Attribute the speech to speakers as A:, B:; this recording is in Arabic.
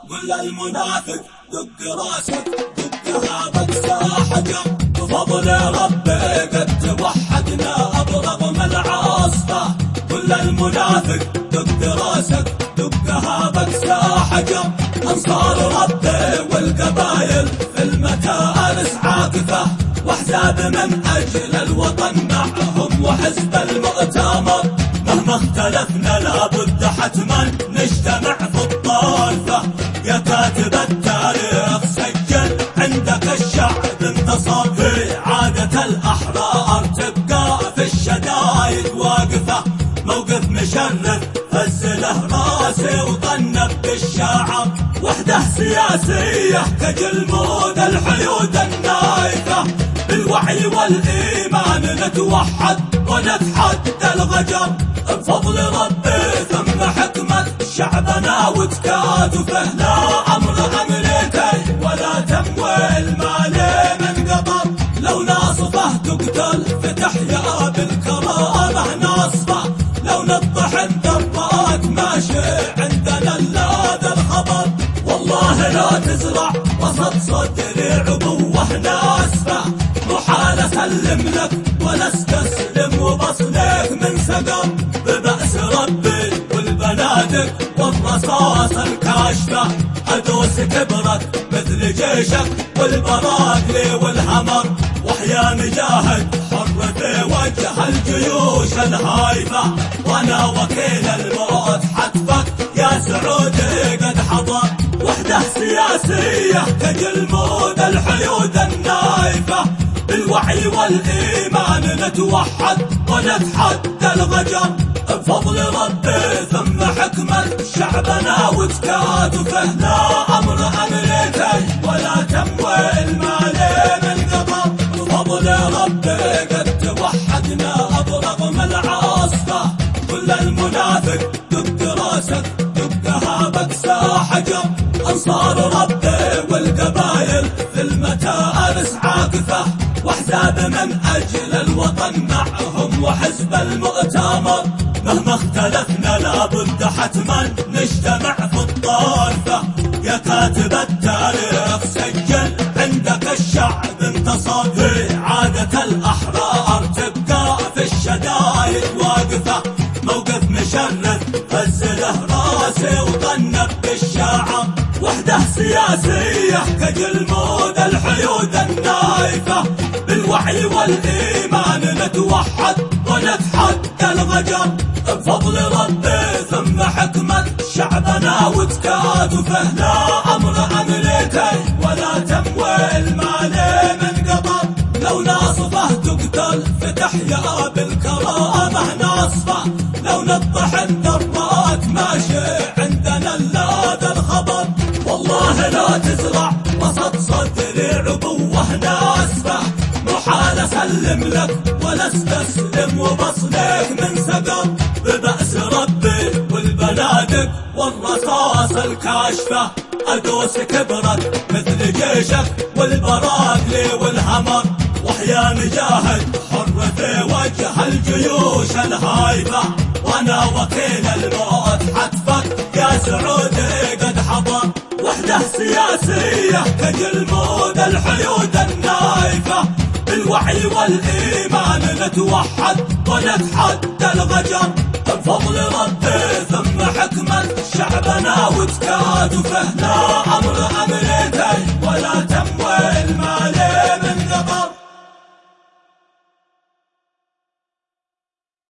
A: قل للمنافق دق راسك دقها بكسى حجر، بفضل ربي قد توحدنا برغم العاصفة. قل للمنافق دق راسك دقها بكسى حجر، انصار ربي والقبايل في المتارس عاكفة، واحزاب من اجل الوطن معهم وحزب المؤتمر. مهما اختلفنا لابد حتما نجتمع في الطائفة، يا كاتب التاريخ سجل عندك الشعب انتصر، في عادة الأحرار تبقى في الشدايد واقفة. موقف مشرف هز له راسي وطنب بالشعر، وحدة سياسية كجلمود الحيود النايفة. بالوعي والإيمان نتوحد ونتحدى الغجر، بفضل ربي ثم حكمة شعبنا وتكاتفه. لا أمر أمريكي ولا تمويل مالي من قطر، لو ناصفه تقتل فتحيا بالكرامة ناصفة. لو نطحن ضربات ماشي عندنا الا ذا الخبر، والله لا تزرع وسط صدري عبوه ناسفة. محال اسلم لك ولا استسلم وبصلك من سقر، ببأس ربي والبنادق والرصاص الكاشفة. ادوس كبرك مثل جيشك والبراقلي والهمر، وحيا مجاهد حر في وجه الجيوش الهايفة. وانا وكيل الموت حتفك يا سعودي قد حضر، وحدة سياسية كجلمود الحيود النايفة. بالوعي والإيمان نتوحد ونتحدى الغجر، بفضل ربي ثم حكمة شعبنا وتكاتفه. لا أمر أمريكي ولا تمويل مالي من قطر، بفضل ربي قد توحدنا برغم العاصفة. كل المنافق دق راسك دقها بكسى حجر، انصار ربي والقبايل في المتارس عاكفة، واحزاب من اجل الوطن معهم وحزب المؤتمر. مهما اختلفنا لابد حتما نجتمع في الطائفة، يا كاتب التاريخ سجل عندك الشعب انتصر، في عادة الأحرار تبقى في الشدايد واقفة. موقف مشرف هز له راسي وطنب بالشعر، وحدة سياسية كجلمود الحيود النايفة. بالوعي والإيمان نتوحد ونتحدى الغجر، بفضل ربي ثم حكمة شعبنا وتكاتفه. لا أمر أمريكي ولا تمويل مالي من قطر، لو ناصفه تقتل فتحيا بالكرامة ناصفة. لو نطحن ضربات ماشي عندنا الا ذا الخبر، والله لا تزرع وسط صدري عبوه ناسفة. محال اسلم لك ولا استسلم وبصلك من سقر، ببأس ربي والبنادق والرصاص الكاشفة. ادوس كبرك مثل جيشك والبراقلي والهمر، وحيا مجاهد حر في وجه الجيوش الهايفة. وانا وكيل الموت حتفك يا سعودي قد حضر، وحدة سياسية كجلمود الحيود النايفة. بالوعي والإيمان نتوحد ونتحدى الغجر، بفضل ربي ثم حكمة شعبنا وتكاتفه. لا أمر أمريكي